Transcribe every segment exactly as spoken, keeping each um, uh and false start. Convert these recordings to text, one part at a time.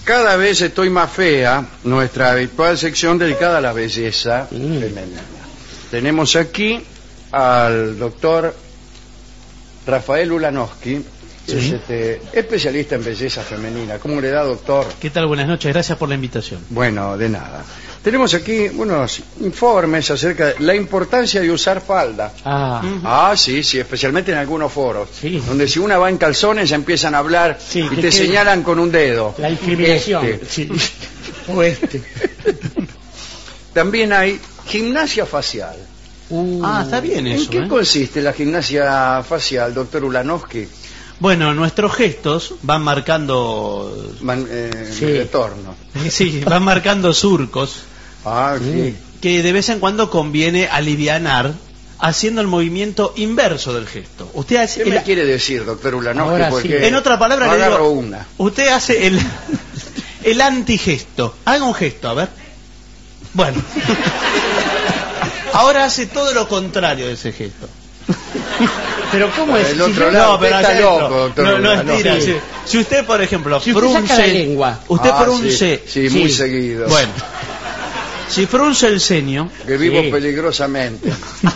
Cada vez estoy más fea, nuestra habitual sección dedicada a la belleza mm. femenina. Tenemos aquí al doctor Rafael Ulanowski, que ¿sí? es este, especialista en belleza femenina. ¿Cómo le da, doctor? ¿Qué tal? Buenas noches, gracias por la invitación. Bueno, de nada. Tenemos aquí unos informes acerca de la importancia de usar falda. Ah, uh-huh. ah sí, sí, especialmente en algunos foros, sí. donde si una va en calzones empiezan a hablar sí, y te señalan con un dedo. La discriminación. Este. Sí. O este. También hay gimnasia facial. Uh, ah, está bien eso. ¿En qué ¿eh? consiste la gimnasia facial, doctor Ulanowski? Bueno, nuestros gestos van marcando... Van, eh, sí. retorno. Sí, van marcando surcos. Ah, sí. Que de vez en cuando conviene alivianar haciendo el movimiento inverso del gesto. Usted hace ¿Qué el... me quiere decir, doctor Ulanowski? Porque sí. En otra palabra le digo, una. Usted hace el, el antigesto. Haga un gesto, a ver. Bueno. Ahora hace todo lo contrario de ese gesto. Pero ¿cómo es? El otro si lado, no, pero está loco, doctor. No, no estira. No, sí. Si, si usted, por ejemplo, si frunce... usted saca la lengua. Usted ah, frunce... Sí, sí, muy sí. seguido. Bueno. Si frunce el ceño... Que vivo sí. peligrosamente.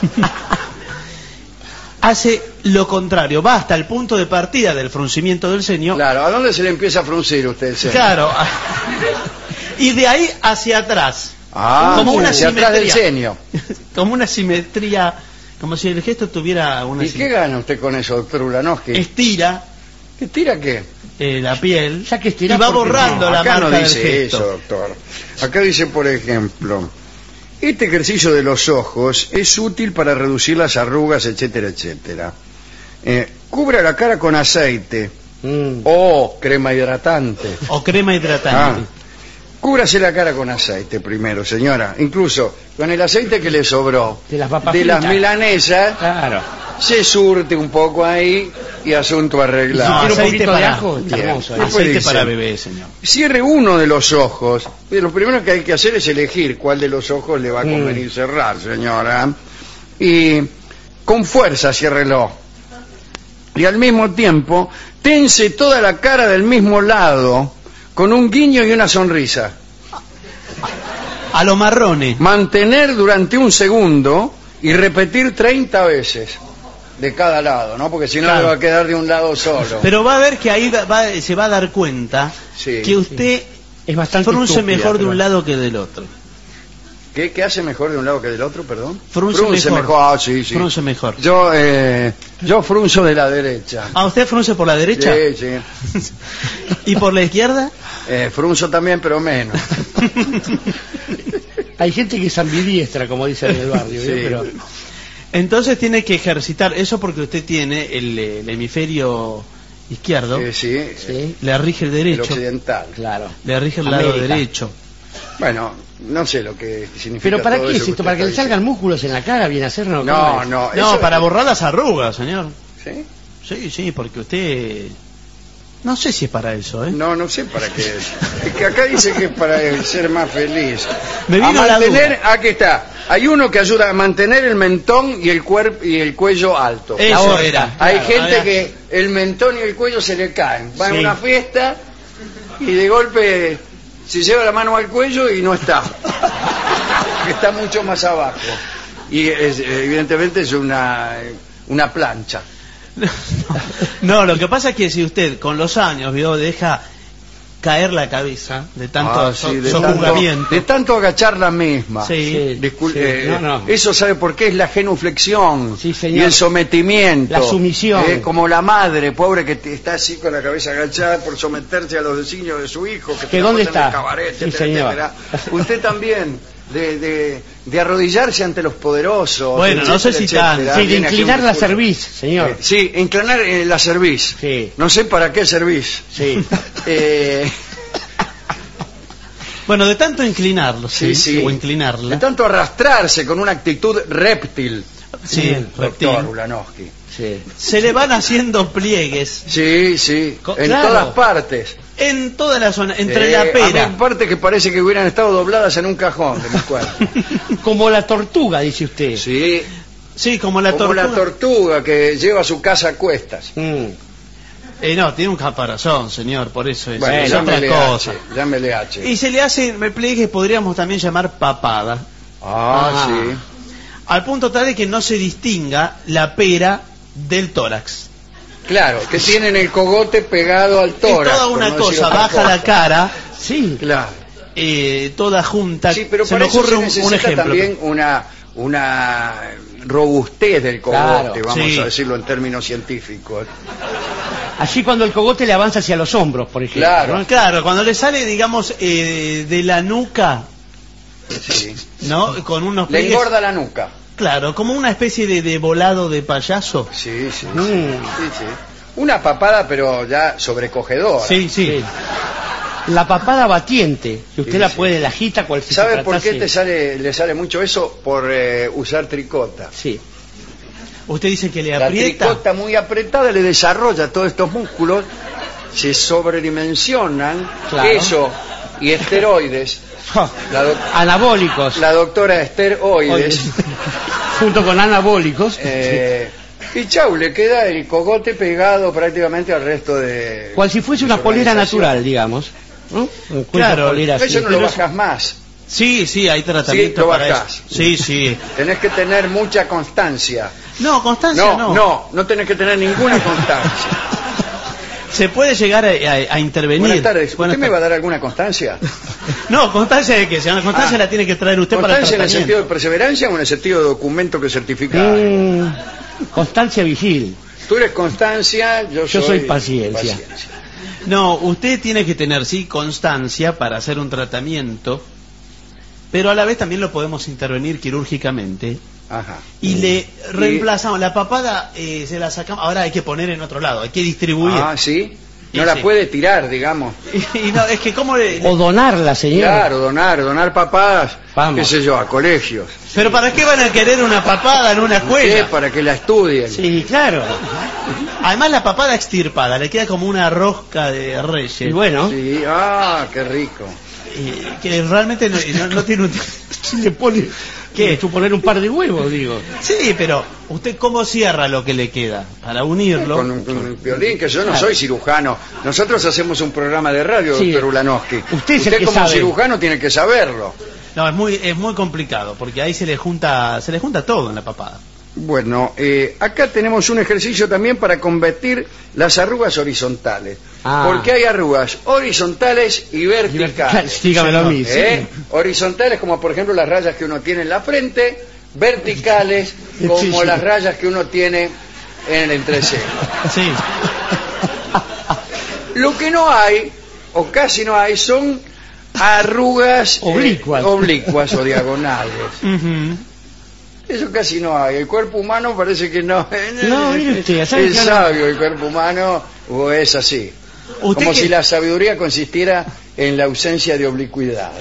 Hace lo contrario. Va hasta el punto de partida del fruncimiento del ceño. Claro, ¿a dónde se le empieza a fruncir usted el ceño? Claro. Y de ahí hacia atrás. Ah, como una hacia simetría. Atrás del ceño. Como una simetría... Como si el gesto tuviera una... ¿Y qué gana usted con eso, doctor Ulanowski? Estira. ¿Estira qué? Eh, la piel. Ya que estira y va borrando no, la acá marca no dice del gesto. eso, doctor. Acá dice, por ejemplo, este ejercicio de los ojos es útil para reducir las arrugas, etcétera, etcétera. Eh, cubra la cara con aceite mm. o crema hidratante. O crema hidratante. Ah. Cúbrase la cara con aceite primero, señora. Incluso con el aceite que le sobró de las, papas de las milanesas, claro. se surte un poco ahí y asunto arreglado. No, si aceite un para, de ajo, hermoso, ¿eh? Aceite dice, para bebé, señor. Cierre uno de los ojos. Lo primero que hay que hacer es elegir cuál de los ojos le va a convenir mm. cerrar, señora. Y con fuerza ciérrelo. Y al mismo tiempo, tense toda la cara del mismo lado, con un guiño y una sonrisa. A lo marrone. Mantener durante un segundo y repetir treinta veces de cada lado, ¿no? Porque si no, claro, le va a quedar de un lado solo. Pero va a ver que ahí va, va, se va a dar cuenta sí, que usted sí. es bastante frunce estúpida, mejor de un lado que del otro. ¿Qué, ¿Qué hace mejor de un lado que del otro, perdón? Frunce, frunce mejor. mejor. Ah, sí, sí. Frunce mejor. Yo, eh, yo frunzo de la derecha. ¿Ah, usted frunce por la derecha? Sí, sí. ¿Y por la izquierda? Eh, frunzo también, pero menos. Hay gente que es ambidiestra, como dicen en el barrio. Sí. ¿eh? Pero... Entonces tiene que ejercitar eso porque usted tiene el, el hemisferio izquierdo. Sí, sí. ¿sí? Le rige el derecho. El occidental. Claro. Le rige el América. lado derecho. Bueno, no sé lo que significa. ¿Pero para todo qué eso es esto? que ¿Para que le salgan diciendo. músculos en la cara? ¿Viene a ser? No, no, no. No, para es... borrar las arrugas, señor. ¿Sí? Sí, sí, porque usted... No sé si es para eso, ¿eh? No, no sé para qué es. Es que acá dice que es para ser más feliz. Me vino a mantener, la duda. Aquí está. Hay uno que ayuda a mantener el mentón y el cuerpo y el cuello alto. Eso era. Hay claro, gente había... que el mentón y el cuello se le caen. Va sí. a una fiesta y de golpe se lleva la mano al cuello y no está. Que está mucho más abajo. Y es, evidentemente es una, una plancha. No, no, lo que pasa es que si usted con los años vio deja caer la cabeza de tanto ah, sí, de sojuzgamiento, tanto, de tanto agachar la misma. Sí, Discul sí. Eh, No, no. Eso sabe por qué es la genuflexión sí, y el sometimiento, la sumisión, eh, como la madre pobre que está así con la cabeza agachada por someterse a los designios de su hijo que, ¿Que dónde está? En el cabaret, Sí, etcétera, señor. etcétera. Usted también. De, de, de arrodillarse ante los poderosos. Bueno, etcétera, no sé si tan. Sí, de inclinar la cerviz, señor. Eh, sí, inclinar eh, la cerviz. Sí. No sé para qué cerviz. Sí. eh, bueno, de tanto inclinarlo, sí, sí, sí. o inclinarla. De tanto arrastrarse con una actitud reptil. Sí, reptil. Doctor Ulanowski. Sí. Se le van haciendo pliegues. Sí, sí. Co en claro. todas partes. En toda la zona, entre eh, la pera. Hay partes que parece que hubieran estado dobladas en un cajón de mi cuerpo. Como la tortuga, dice usted. Sí. Sí, como la como tortuga. la tortuga que lleva su casa a cuestas. Mm. Eh, no, tiene un caparazón, señor, por eso es, Bueno, es otra llámele cosa. H, llámele H. Y se le hace, me pliegue, podríamos también llamar papada. Ah, Ah. sí. Al punto tal de que no se distinga la pera del tórax. Claro, que tienen el cogote pegado al tórax. Es toda por una no decir cosa, otra baja la cosa. cara, Sí. Claro. eh, toda junta. Sí, pero se para me eso ocurre se un, necesita un ejemplo. también una, una robustez del cogote, Claro, vamos sí. a decirlo en términos científicos. Así cuando el cogote le avanza hacia los hombros, por ejemplo. Claro. ¿no? Claro, cuando le sale, digamos, eh, de la nuca, Sí. ¿no? Con unos Le pliegues- engorda la nuca. Claro, como una especie de, de volado de payaso. Sí, sí, sí, Mm. sí, sí. Una papada, pero ya sobrecogedora. Sí, sí. Sí. La papada batiente, que usted Sí, la sí. puede, la agita cual si se ¿Sabe por qué tratase- te sale, le sale mucho eso? Por eh, usar tricota. Sí. Usted dice que le La aprieta. tricota muy apretada le desarrolla todos estos músculos, se sobredimensionan, Claro. eso y esteroides. La, doc- Anabólicos. la doctora esteroides. Junto con anabólicos. eh, y chau, le queda el cogote pegado prácticamente al resto de... Cual si fuese de una su polera organización. natural, digamos. ¿no? Encuentra Claro, polera así. Eso no lo Pero bajas más. Sí, sí, hay tratamiento Sí, lo para bajás. eso. Sí, sí. Tenés que tener mucha constancia. No, Constancia No, no. no, no tenés que tener ninguna constancia. Se puede llegar a, a- a intervenir. Buenas tardes. Buenas ¿Usted me va a tardes. dar alguna constancia? No, constancia de que, señora, constancia Ah. la tiene que traer usted para el ¿Constancia en el tratamiento. sentido de perseverancia o en el sentido de documento que certifica? Mm, Constancia Vigil. Tú eres constancia, yo, Yo soy paciencia. No, usted tiene que tener, sí, constancia para hacer un tratamiento, pero a la vez también lo podemos intervenir quirúrgicamente Ajá. y le reemplazamos. La papada eh, se la sacamos, ahora hay que poner en otro lado, hay que distribuir. Ah, ¿sí? No Y la sí. puede tirar, digamos. Y no, es que cómo le... O donarla, señor. Claro, donar, donar papadas, Vamos. qué sé yo, a colegios. Pero ¿para qué van a querer una papada en una ¿Qué? escuela? Para que la estudien. Sí, claro. Además la papada extirpada, le queda como una rosca de reyes. Y bueno, Sí, ah, qué rico. Eh, que realmente no, no- no tiene un... le pone ¿Qué? que suponer un par de huevos, digo. Sí, pero ¿usted cómo cierra lo que le queda? Para unirlo. Con un, con un violín, que yo no soy cirujano. Nosotros hacemos un programa de radio, Sí. doctor Ulanowski. Usted es el que como sabe. cirujano tiene que saberlo. No, es muy es muy complicado, porque ahí se le junta se le junta todo en la papada. Bueno, eh, acá tenemos un ejercicio también para combatir las arrugas horizontales. Ah. Porque hay arrugas horizontales y verticales. Dígamelo a mí. ¿Eh? Horizontales como por ejemplo las rayas que uno tiene en la frente, verticales como Sí, sí. las rayas que uno tiene en el entrecejo. Sí. Lo que no hay, o casi no hay, son arrugas eh, Oblicuas. oblicuas o diagonales. Ujú. Eso casi no hay. El cuerpo humano parece que no. No, mire usted, ¿sabe es qué? sabio el cuerpo humano o es así. ¿Usted Como qué- si la sabiduría consistiera en la ausencia de oblicuidad.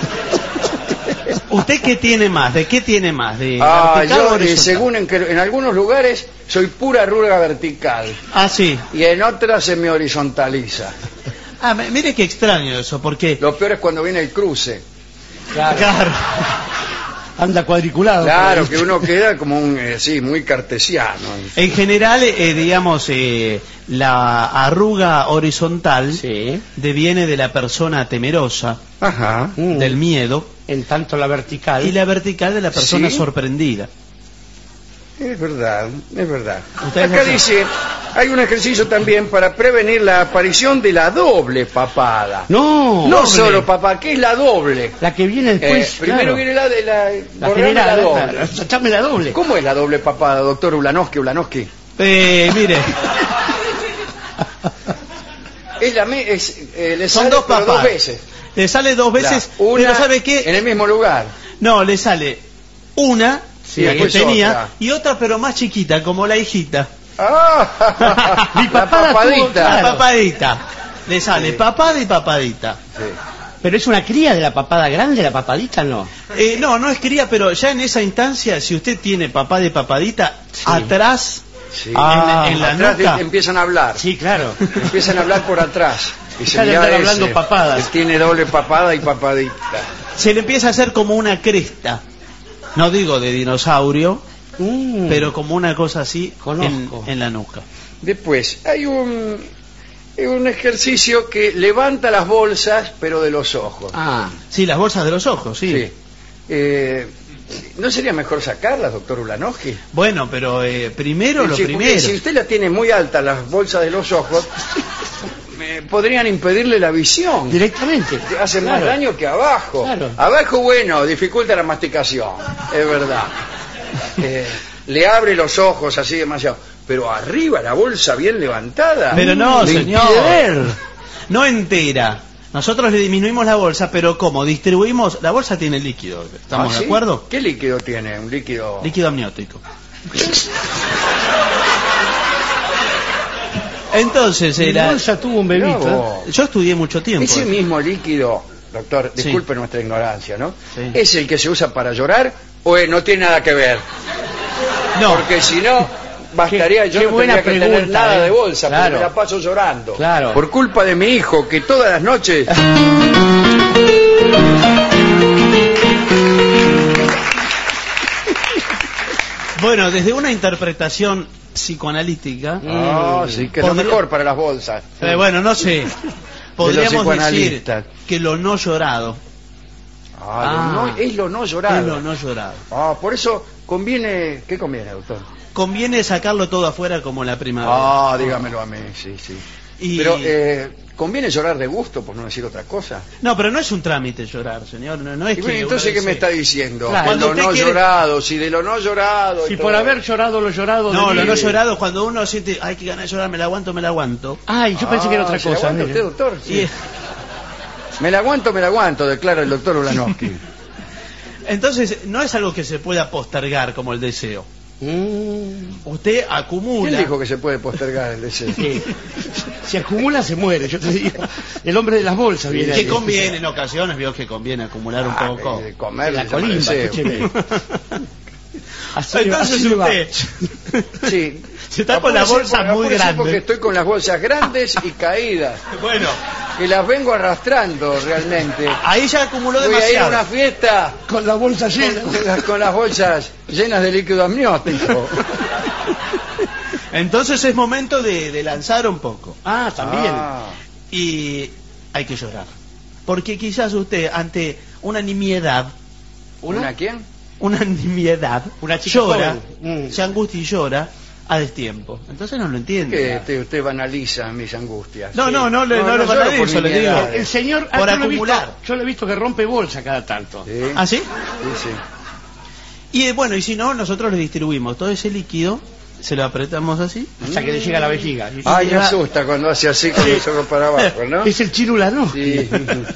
¿Usted qué tiene más? ¿De qué tiene más? ¿De Ah, vertical o yo eh, horizontal? según en, que, en algunos lugares soy pura arruga vertical Ah, sí. y en otras se me horizontaliza. Ah, me- mire qué extraño eso, porque Lo peor es cuando viene el cruce. Claro. claro. Anda cuadriculado. Claro, por que ahí. uno queda como un, eh, sí, muy cartesiano. En general, eh, digamos, eh, la arruga horizontal Sí. deviene de la persona temerosa, Ajá. Mm. del miedo, En tanto la vertical. y la vertical de la persona ¿Sí? sorprendida. Es verdad, es verdad. Ustedes Acá no dice, hay un ejercicio también para prevenir la aparición de la doble papada. No. No doble. solo papada, ¿qué es la doble? La que viene Eh, después. primero claro. viene la de la, la borrame general. la La doble. Echame la doble. ¿Cómo es la doble papada, doctor Ulanowski, Ulanowski? Eh, mire, Es la me- es, eh, le son sale, dos pero papadas. dos veces. Le sale dos veces, La- una pero ¿sabe qué? en el mismo lugar. No, le sale una, Sí, la que después tenía, otra. y otra pero más chiquita, como la hijita. Ah, Mi la papada tuvo- papadita. La Claro. papadita. Le sale Sí. papada y papadita. Sí. Pero es una cría de la papada grande, la papadita no. Eh, no, no es cría, pero ya en esa instancia, si usted tiene papada y papadita, Sí. atrás, Sí. Ah, en, en la Atrás nuca, de- empiezan a hablar. Sí, claro. Empiezan a hablar por atrás. Y se Deja de mira andar ese, hablando papadas. que tiene doble papada y papadita. se le empieza a hacer como una cresta. No digo de dinosaurio, Mm. pero como una cosa así en, Conozco. en la nuca. Después, hay un, Es un ejercicio que levanta las bolsas, pero de los ojos. Ah, Sí, las bolsas de los ojos, sí. Sí. Eh, ¿No sería mejor sacarlas, doctor Ulanowski? Bueno, pero eh, primero lo Sí, porque primero. si usted la tiene muy alta, las bolsas de los ojos, eh, podrían impedirle la visión. directamente. Hace más Claro. daño que abajo. Claro. Abajo, bueno, dificulta la masticación, es verdad. Eh, le abre los ojos así demasiado. Pero arriba la bolsa bien levantada. Pero no, le señor. impide ver. No entera. Nosotros le disminuimos la bolsa, pero ¿cómo? Distribuimos... La bolsa tiene líquido, ¿estamos ¿Ah, de sí? acuerdo? ¿Qué líquido tiene? Un líquido... Líquido amniótico. Entonces Mi era... bolsa tuvo un Mirá bebito. vos. Yo estudié mucho tiempo. Ese mismo líquido, doctor, Sí. disculpe nuestra ignorancia, ¿no? Sí. ¿Es el que se usa para llorar o eh, no tiene nada que ver? No, Porque si no, bastaría, Qué- yo qué no buena tendría que tener pregunta, nada ¿eh? de bolsa, Claro. porque me la paso llorando. Claro. Por culpa de mi hijo, que todas las noches... bueno, desde una interpretación psicoanalítica... Ah, sí, que es lo Podría- mejor para las bolsas. eh, bueno, no sé. Podríamos decir psicoanalistas. que lo no llorado Ah, lo Ah. no- es lo no llorado. es lo no llorado. Ah, por eso conviene... ¿Qué conviene, doctor? Conviene sacarlo todo afuera como la primavera. Ah, dígamelo a mí, sí, sí. Y- Pero, eh, ¿conviene llorar de gusto, por no decir otra cosa? No, pero no es un trámite llorar, señor. No, no es Y que bueno, entonces, uno ¿qué me dice- está diciendo? Claro. De Cuando lo usted no quiere- llorado, si de lo no llorado... y Si todo. por haber llorado lo llorado... No, de lo mí- no llorado, cuando uno siente, ay, qué ganas de llorar, me la aguanto, me la aguanto. Ay, yo pensé que era otra Ah, ¿se la cosa. aguanta mire. usted, doctor? Sí. Y es- Me la aguanto, me la aguanto, declara el doctor Ulanowski. entonces, no es algo que se pueda postergar como el deseo. Mm. Usted acumula. ¿Quién dijo que se puede postergar el deseo? Sí. Si acumula, se muere, yo te digo. El hombre de las bolsas viene Que ahí. conviene en ocasiones, vio que conviene acumular un Ah, poco. eh, comer, La se llama colimba, deseo. escúcheme. Así, Entonces así le va. usted Sí. se está con la Apúrese, bolsa apúrese muy grande. porque estoy con las bolsas grandes y caídas, Bueno, que las vengo arrastrando realmente. ahí ya acumuló Voy a ir a demasiado. una fiesta Con la bolsa llena. con las, con las bolsas llenas de líquido amniótico. Entonces es momento de, de lanzar un poco. Ah, también. Ah, Y hay que llorar. Porque quizás usted, ante una nimiedad, ¿Una quién? una nimiedad, Una chica llora, joven. Mm. se angustia y llora a destiempo. Entonces no lo entiende. Que usted, usted banaliza mis angustias. No, Sí. no, no le- no le lloro por banalizo, le digo. nimiedades. El señor, ah, Por yo, lo he acumular. visto, yo lo he visto que rompe bolsa cada tanto. Sí, ¿Ah, sí? sí, sí. Y eh, bueno, y si no, nosotros le distribuimos todo ese líquido, se lo apretamos así. Hasta que le llega a la vejiga. Ay, me lleva- asusta cuando hace así con los ojos para abajo, ¿no? Es el chirula, ¿no? Sí.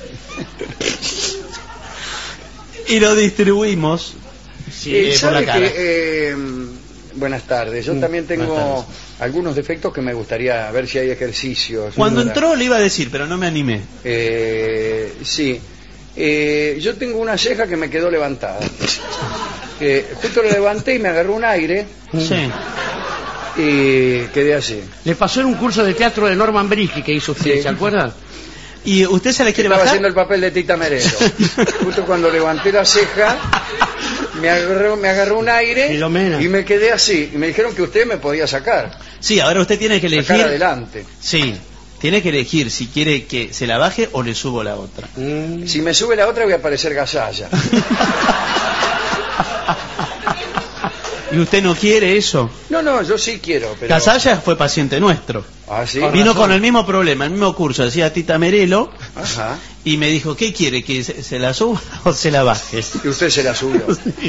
Y lo distribuimos Sí, Eh, eh, por ¿sabe la cara. que, eh, buenas tardes, yo Mm, también buenas tengo algunos defectos que me gustaría ver si hay ejercicios. Cuando para- entró le iba a decir, pero no me animé. Eh, sí. Eh, yo tengo una ceja que me quedó levantada. Que justo la levanté y me agarró un aire Sí. y quedé así. Le pasó en un curso de teatro de Norman Brisky que hizo usted, Sí. ¿se acuerda? ¿Y usted se le quiere Estaba bajar? haciendo el papel de Tita Merelo. Justo cuando levanté la ceja, me agarró, me agarró un aire Filomena. y me quedé así. Y me dijeron que usted me podía sacar, Sí, ahora usted tiene que sacar elegir. adelante. Sí, tiene que elegir si quiere que se la baje o le subo la otra. Mm. Si me sube la otra voy a parecer Gasalla. ¿Y usted no quiere eso? No, no, yo sí quiero, pero... Casalla fue paciente nuestro. Ah, sí. Con Vino razón. con el mismo problema, el mismo curso, decía Tita Merelo, Ajá. y me dijo, ¿qué quiere? ¿Que se, se la suba o se la baje? Y usted se la subió.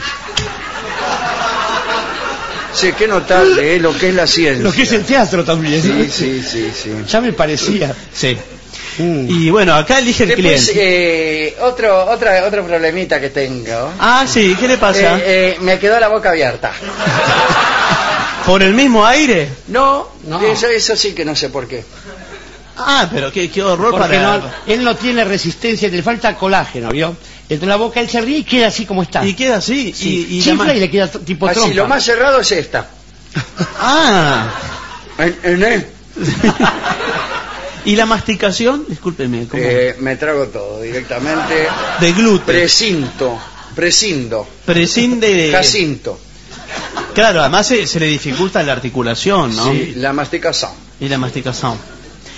Sí, qué notable, ¿eh? Lo que es la ciencia. Lo que es el teatro también. Sí, sí, sí, sí. Ya me parecía. Sí. Mm. Y bueno, acá elige el Después, cliente. eh, otro, otra, otro problemita que tengo. Ah, sí, ¿qué le pasa? Eh, eh, me quedó la boca abierta. ¿Por el mismo aire? No, No. Eso, eso sí que no sé por qué. Ah, pero qué, qué horror Porque para... no, él no tiene resistencia, le falta colágeno, ¿vio? Entonces la boca él se ríe y queda así como está. Y queda así. Sí, y, y la chifla ma- y le queda t- tipo Así, trompa. lo más cerrado es esta. Ah, En, en él, ¿y la masticación? Discúlpeme, ¿cómo? eh, me trago todo directamente. De glúteo. Precinto, prescindo, Prescinde de... Jacinto. Claro, además se, se le dificulta la articulación, ¿no? Sí, la masticación. Y la masticación.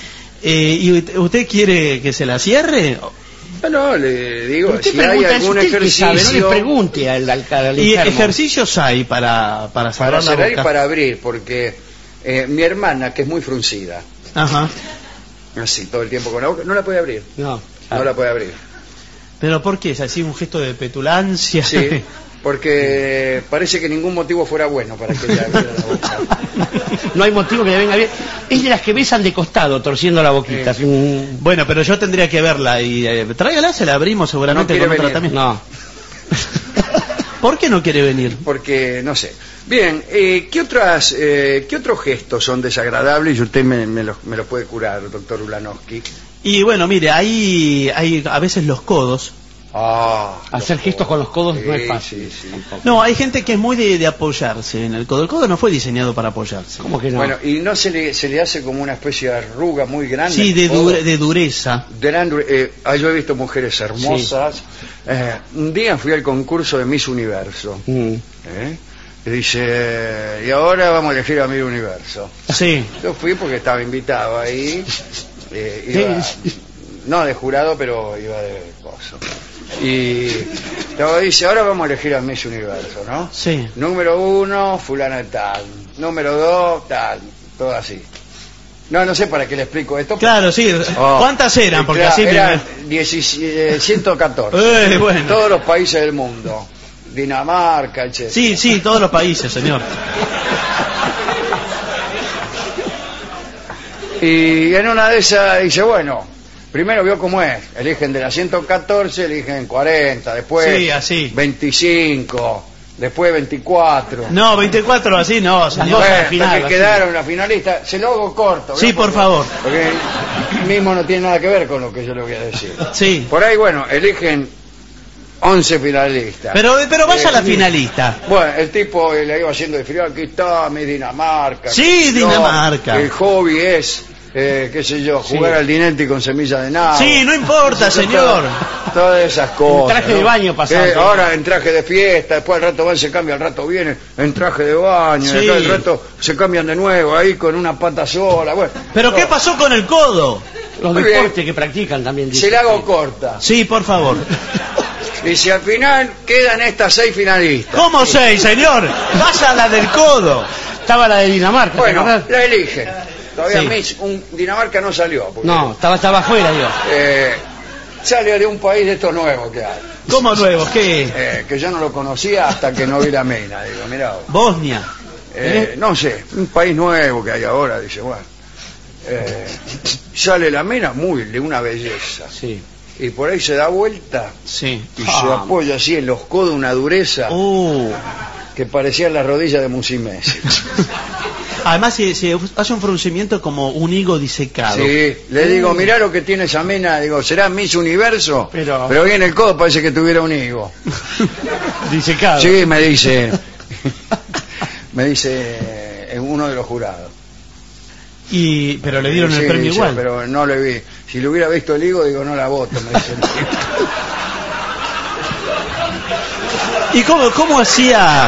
Eh, ¿Y usted- usted quiere que se la cierre? No, le digo, Usted si hay pregunta, es algún usted el que sabe, no ejercicio le pregunte al, al, al Y enfermo. ejercicios hay para, para cerrar para la cerrar y boca. para abrir, porque eh, mi hermana, que es muy fruncida, Ajá. así todo el tiempo con la boca, no la puede abrir, No, no la puede abrir. ¿Pero por qué? ¿Es así un gesto de petulancia? Sí, porque parece que ningún motivo fuera bueno para que ella abriera la boca. no hay motivo que le venga bien. Es de las que besan de costado, torciendo la boquita. así un- Bueno, pero yo tendría que verla y eh, tráigala, se la abrimos seguramente No con quiere un venir. tratamiento. No. ¿Por qué no quiere venir? Porque, no sé. Bien, eh, ¿qué, otras, eh, ¿qué otros gestos son desagradables y usted me, me los me los puede curar, doctor Ulanowski? Y bueno, mire, hay, hay a veces los codos. Ah, Hacer gestos con los codos no es sí, fácil. sí, sí. No, hay gente que es muy de, de apoyarse en el codo. El codo no fue diseñado para apoyarse. ¿Cómo que no? Bueno, y no se le, se le hace como una especie de arruga muy grande. Sí, en de, el codo? dure- de dureza. Gran dure- eh, ah, yo he visto mujeres hermosas. Eh, un día fui al concurso de Miss Universo. Mm. ¿eh? Y dice, y ahora vamos a elegir a Miss Universo. Sí. Yo fui porque estaba invitado ahí. eh, iba- no de jurado, pero iba de coso. Y luego dice, ahora vamos a elegir a Miss Universo, ¿no? Sí. Número uno, fulana de tal. Número dos, tal. Todo así. No, no sé para qué le explico esto. Claro, sí. Oh, ¿Cuántas eran? Porque claro, así me- eran diecisiete, ciento catorce. Eh, bueno. Todos los países del mundo. Dinamarca, etcétera. Sí, sí, todos los países, señor. Y en una de esas dice, bueno, primero vio cómo es. Eligen de la ciento catorce, eligen cuarenta, después Sí, así. veinticinco, después veinticuatro. No, veinticuatro así no, señor. dos a la Bueno, hasta final, que así. quedaron la finalista. Se lo hago corto. Sí, ¿no? por Porque- favor. Porque mismo no tiene nada que ver con lo que yo le voy a decir. Sí. Por ahí, bueno, eligen once finalistas. Pero, pero vaya a la Eh, finalista. Bueno, el tipo eh, le iba haciendo de frío, aquí está mi Dinamarca. Sí, Yo, Dinamarca. El hobby es, eh, qué sé yo, jugar Sí. al dinete con semilla de nabo. Sí, no importa, Todo- señor. Todas esas cosas. traje de baño pasante. Eh, ahora en traje de fiesta, después al rato van, se cambia, al rato viene en traje de baño, Sí. después al rato se cambian de nuevo, ahí con una pata sola. Bueno, ¿Pero todo. qué pasó con el codo? Los Muy bien. deportes que practican también. Se dicen. la hago corta. Sí, por favor. Y si al final quedan estas seis finalistas. ¿Cómo seis, señor? Vaya a la del codo. Estaba la de Dinamarca. ¿te Bueno, acordás? la eligen. Todavía Sí. Miss, un, Dinamarca no salió. Porque, No, estaba, estaba afuera, digo. eh, sale de un país de estos nuevos que hay. ¿Cómo nuevo? ¿Qué? Eh, que yo no lo conocía hasta que no vi la mina. Digo, mirá, vos. Bosnia. Eh, no sé, un país nuevo que hay ahora, dice, bueno. Eh, sale la mina, muy de una belleza. Sí. Y por ahí se da vuelta Sí. y Ah. se apoya así en los codos, una dureza Uh. que parecía las rodillas de Musimesi. Además, se, se hace un fruncimiento como un higo disecado. Sí, le digo, mirá lo que tiene esa mina, digo, ¿será Miss Universo? Pero- Pero bien el codo parece que tuviera un higo. Disecado. Sí, me dice, me dice eh, uno de los jurados. Y, pero le dieron Sí, el premio dice, igual. pero no le vi. Si le hubiera visto el higo, digo, no la voto, me dice. ¿Y cómo, cómo hacía?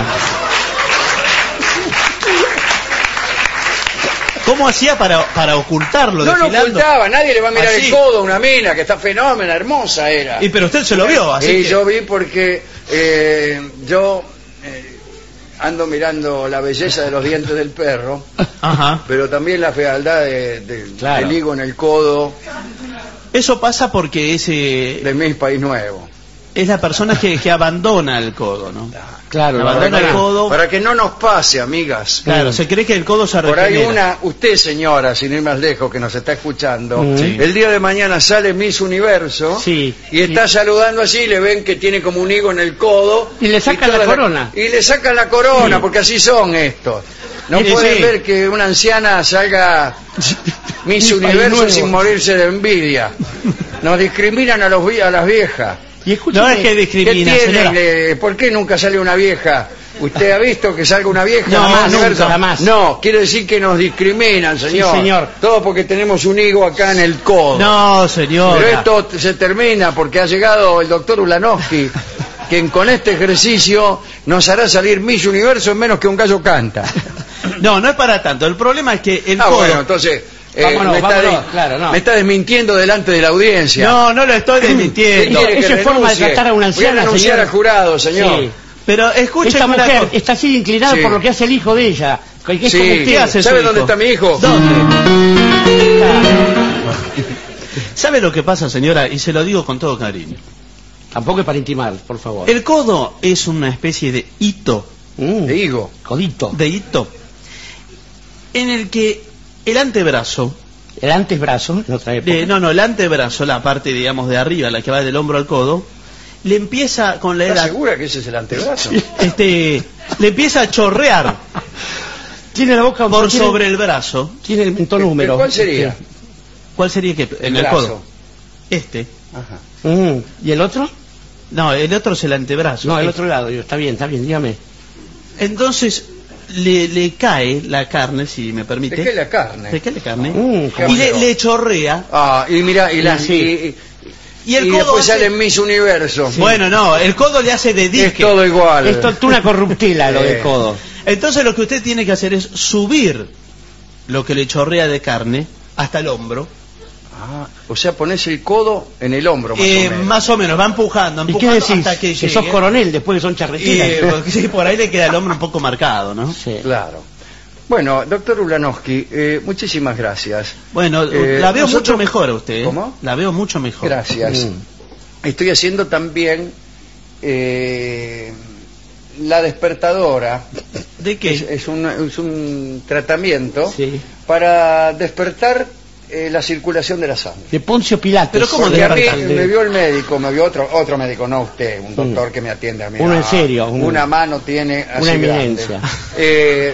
¿Cómo hacía para, para ocultarlo? No lo desfilando? ocultaba, nadie le va a mirar Así. el codo a una mina que está fenómena, hermosa era. Y pero usted se lo vio, así Y que... yo vi porque eh, yo eh, ando mirando la belleza de los dientes del perro, Ajá. pero también la fealdad de, de- Claro. del higo en el codo Eso pasa porque ese de mi país nuevo. es la persona que, que abandona el codo, ¿no? Claro, lo Abandona Para el que, codo. para que no nos pase, amigas. Claro, se cree que el codo se Por ahí regenera. una, usted señora, sin ir más lejos, que nos está escuchando, Mm. Sí. el día de mañana sale Miss Universo Sí. y está saludando así y le ven que tiene como un higo en el codo. Y le sacan toda la corona. Y le sacan la corona, Sí. porque así son estos. No Sí, pueden sí. ver que una anciana salga Miss Mi país Universo nuevo. sin morirse de envidia. Nos discriminan a, los, vi- a las viejas. Y escúcheme, No es que ¿Qué discrimina, tienen? señora. eh, ¿Por qué nunca sale una vieja? ¿Usted ha visto que salga una vieja? No, en Miss nunca, Universo? jamás. No, quiere decir que nos discriminan, señor. Sí, señor. Todo porque tenemos un higo acá en el codo. No, señor. Pero esto se termina porque ha llegado el doctor Ulanowski, quien con este ejercicio nos hará salir Miss Universo en menos que un gallo canta. No, no es para tanto. El problema es que el Ah, codo... bueno, entonces, eh, Vámonos, me, está vámonos, de- claro, no. me está desmintiendo delante de la audiencia. No, no lo estoy desmintiendo. ¿Quiere que Eso es forma de renuncie? tratar a una anciana, Voy a renunciar señor. al jurado, señor. Sí. Pero escuchen Esta una mujer cosa. está así inclinada Sí. por lo que hace el hijo de ella. Que es Sí. como usted. ¿Qué hace su ¿Sabe hijo? dónde está mi hijo? ¿Dónde? ¿Sabe lo que pasa, señora? Y se lo digo con todo cariño. Tampoco es para intimar, por favor. El codo es una especie de hito, Mm, Le digo. Codito. de hito, en el que el antebrazo, El antebrazo, en otra época. de- no, no, el antebrazo, la parte, digamos, de arriba, la que va del hombro al codo, le empieza con la ¿Estás edad, segura que ese es el antebrazo? este, le empieza a chorrear Tiene la boca por tiene- sobre el brazo. Tiene el mentón ¿Pero húmero. ¿Cuál sería? ¿Cuál sería que en el brazo. codo? Este. Ajá. Mm, ¿Y el otro? No, el otro es el antebrazo. No, el Este. otro lado. Yo, está bien, está bien, dígame. Entonces le, le cae la carne, si me permite. ¿De qué la carne? Le cae la carne. Mm, qué y le, bueno. le chorrea. Ah, y mira, y, la, Sí. y, Y el y codo después hace- sale Miss Universo. Bueno, no, el codo le hace de Es dique. todo igual. Esto es una corruptela, lo Sí. del codo. Entonces lo que usted tiene que hacer es subir lo que le chorrea de carne hasta el hombro. Ah, o sea, pones el codo en el hombro, más Eh, o menos. más o menos, va empujando, ¿Y qué empujando decís? hasta que Que llegue. sos coronel después que son Y, charreteras. eh, porque sí, por ahí le queda el hombro un poco marcado, ¿no? Sí. Claro. Bueno, doctor Ulanowski, eh, muchísimas gracias. Bueno, Eh, la veo nosotros- mucho mejor a usted. ¿eh? ¿Cómo? La veo mucho mejor. Gracias. Mm. Estoy haciendo también eh, la despertadora. ¿De qué? Es, es un, es un tratamiento Sí. para despertar eh, la circulación de la sangre. De Poncio Pilatos. Pero ¿cómo Porque a mí despertar? me vio el médico, me vio otro otro médico, no usted, un doctor que me atiende a mí. Uno en Ah, serio, un- Una mano tiene así una grande. eminencia. Eh,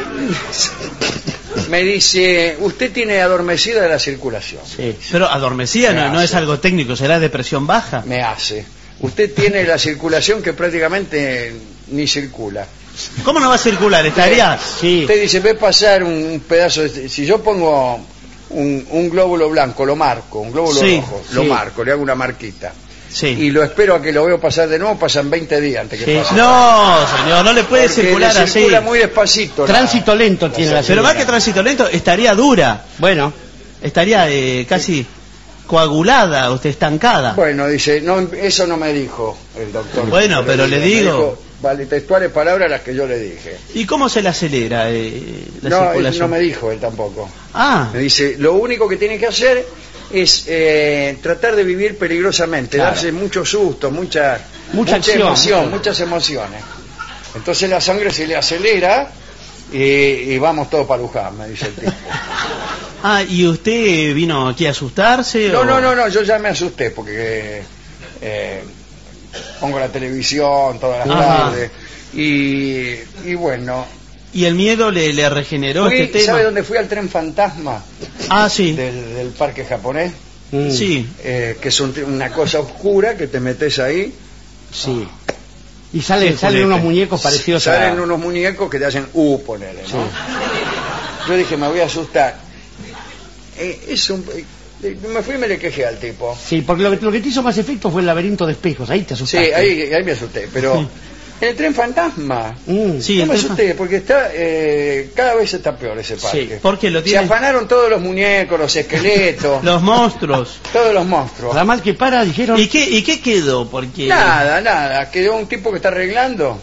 me dice, usted tiene adormecida la circulación. Sí. Pero adormecida no, Me no es hace. algo técnico, será de presión baja. Me hace. Usted tiene la circulación que prácticamente ni circula. ¿Cómo no va a circular? Estaría. Sí. Usted dice, ve pasar un pedazo de... Si yo pongo un, un glóbulo blanco, lo marco, un glóbulo Sí, rojo, lo sí. marco, le hago una marquita. Sí. Y lo espero a que lo veo pasar de nuevo, pasan veinte días antes que Sí. pase. No, señor, no le puede Porque circular le así. circula muy despacito. la- Tránsito lento tiene la Pero más señora. que tránsito lento, estaría dura. Bueno, Estaría eh, casi coagulada, usted estancada. Bueno, dice, no, eso no me dijo el doctor. Bueno, pero le me digo. dijo, vale, textuales palabras las que yo le dije. ¿Y cómo se le acelera eh, la No, él circulación? no me dijo él tampoco. Ah, Me dice, lo único que tiene que hacer es eh, tratar de vivir peligrosamente, Claro. darse muchos sustos, mucha, Mucha acción, emoción, mucha- muchas emociones. Entonces la sangre se le acelera y, y vamos todos para Luján, me dice el tipo. ah, ¿y usted vino aquí a asustarse? No, o- no, no, no, yo ya me asusté porque eh, pongo la televisión todas las Ajá. tardes y, y bueno, ¿Y el miedo le, le regeneró fui- este tema? ¿sabe dónde fui al tren fantasma Ah, sí. del, del parque japonés? mm, Sí. Eh, que es un- una cosa oscura que te metes ahí. sí. Y sale, Sí, salen Julieta. unos muñecos parecidos Salen a... unos muñecos que te hacen uh, ponele, ¿no? Yo dije, me voy a asustar. Eh, es un, eh, me fui y me le quejé al tipo. Sí, porque lo que, lo que te hizo más efecto fue el laberinto de espejos. Ahí te Sí, asustaste. ahí, ahí me asusté, pero Sí. en el tren fantasma. Mm. Sí, no me entonces- asusté, porque está eh, cada vez está peor ese parque. ¿Por qué? Lo Se tiene- afanaron todos los muñecos, los esqueletos, Los monstruos. todos los monstruos. La mal que para, dijeron... ¿Y qué, ¿Y qué quedó? Porque... Nada, nada, quedó un tipo que está arreglando.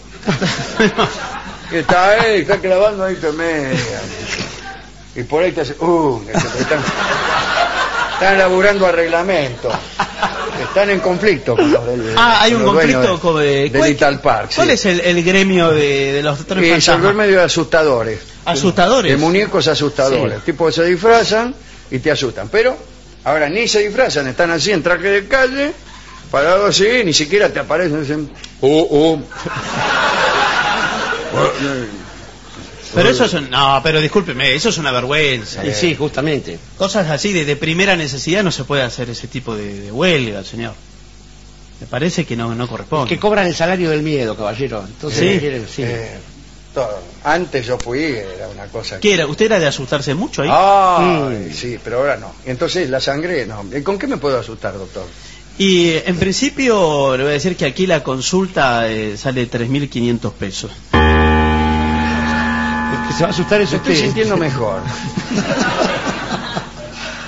Que está ahí, está clavando ahí que media. Y por ahí te hace, uh, que se- están, están laburando arreglamento. Están en conflicto con los del, Ah, hay con un los conflicto dueños con... de, eh, de ¿cuál- Little Park. ¿Cuál sí. es el, el gremio de, de los tres Y se volvió fantasmas? medio asustadores. ¿Asustadores? De muñecos asustadores. Sí. Tipos que se disfrazan y te asustan. Pero ahora ni se disfrazan, están así en traje de calle, parados así, ni siquiera te aparecen. Dicen, uh, uh. Pero eso es un- no, pero discúlpeme, eso es una vergüenza. Eh, sí, justamente. Cosas así de, de primera necesidad no se puede hacer ese tipo de, de huelga, señor. Me parece que no, no corresponde. Que cobran el salario del miedo, caballero. Entonces, Sí. quieren- sí. Eh, todo. Antes yo fui, era una cosa. ¿Qué era? ¿Usted era de asustarse mucho ahí? Ay, Mm. sí, pero ahora no. Y entonces la sangre, no. ¿Y ¿Con qué me puedo asustar, doctor? Y en principio le voy a decir que aquí la consulta eh, sale tres mil quinientos pesos. El que se va a asustar es Me estoy usted. sintiendo mejor.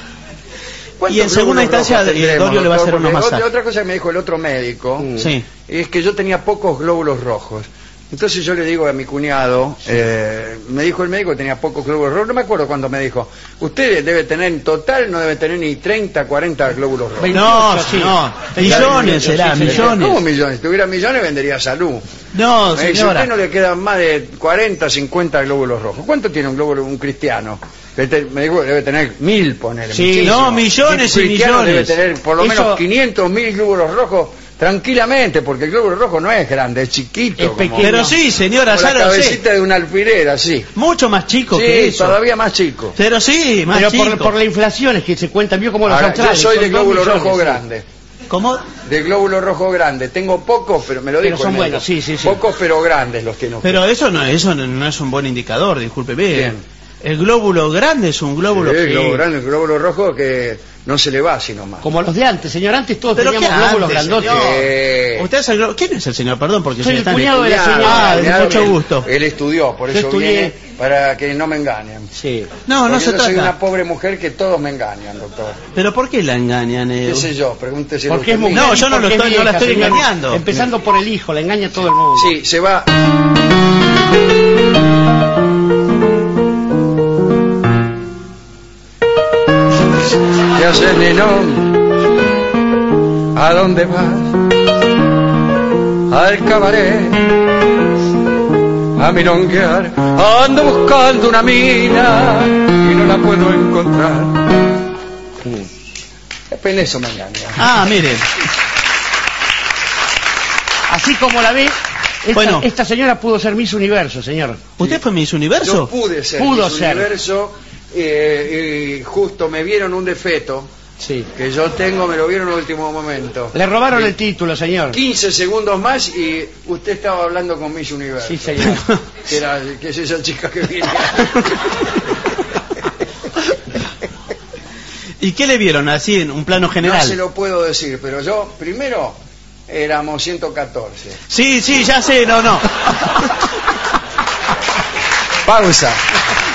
¿Cuántos Y en segunda glóbulos instancia, rojos eh, tendremos, Dorio le va a hacer doctor? unos Porque masajes. Otra, otra cosa que me dijo el otro médico Mm. Sí. es que yo tenía pocos glóbulos rojos. Entonces yo le digo a mi cuñado, eh, me dijo el médico que tenía pocos glóbulos rojos, no me acuerdo cuándo me dijo, usted debe tener en total, no debe tener ni treinta, cuarenta glóbulos rojos. No, veintiocho, sí. no, Millones, millones será, sí, sí, millones. ¿Cómo millones? Si tuviera millones vendería salud. No, Me dice, a señora. usted no le quedan más de cuarenta, cincuenta glóbulos rojos. ¿Cuánto tiene un glóbulo un cristiano? Que te- Me dijo que debe tener mil, ponele. Sí, muchísimo. no, millones Un y cristiano millones. debe tener por lo Eso- menos quinientos mil glóbulos rojos tranquilamente, porque el glóbulo rojo no es grande, es chiquito. Es como- pequeño. Pero sí, señora, como ya la lo sé. cabecita de un alfiler, así. Mucho más chico Sí, que eso. todavía más chico. Pero sí, más Pero chico. por, por la inflación es que se cuenta, vio como los Ahora, yo australes. soy son de dos glóbulo millones, rojo sí. grande. ¿Cómo? De glóbulo rojo grande. Tengo pocos, pero me lo Pero dijo son el médico. buenos, sí, sí, sí. Pocos pero grandes los tiene usted. Pero eso no, eso no, no es un buen indicador, discúlpeme. Bien. El glóbulo grande es un glóbulo Sí, que... glóbulo grande, el glóbulo rojo que no se le va sino más. Como los de antes, señor. Antes todos Pero teníamos ¿qué glóbulos antes, grandotes. señor? Eh, ¿Usted es el gló- ¿Quién es el señor? Perdón, porque Soy se el me están... cuñado de la Cuñado, señora. Ah, de cuñado, mucho él- gusto. Él estudió, por Yo eso estudié. viene para que no me engañen. Sí. No, no Porque se yo soy trata. una pobre mujer que todos me engañan, doctor. ¿Pero por qué la engañan? eh? ¿Qué sé yo? Pregúntese. Porque es mujer. No, yo no y lo porque es estoy- no la vieja, estoy señor. engañando. Empezando por el hijo, la engaña todo el mundo. Sí, se va. ¿Qué haces, nenón? ¿A dónde vas? Al cabaret, a milonguear. Ando buscando una mina y no la puedo encontrar. Apenas eso me engaña. Ah, mire. Así como la ve, esta, Bueno. esta señora pudo ser Miss Universo, señor. ¿Usted fue Miss Yo Universo? pude ser Pudo Miss ser. Universo eh, y justo me vieron un defecto Sí. que yo tengo, me lo vieron en el último momento. Le robaron el título, señor. quince segundos más y usted estaba hablando con Miss Universo. Sí, señor. Que, era, que es esa chica que viene. ¿Y qué le vieron así en un plano No general? se lo puedo decir, pero yo primero éramos ciento catorce. Sí, sí, ya sé, no, no. Pausa.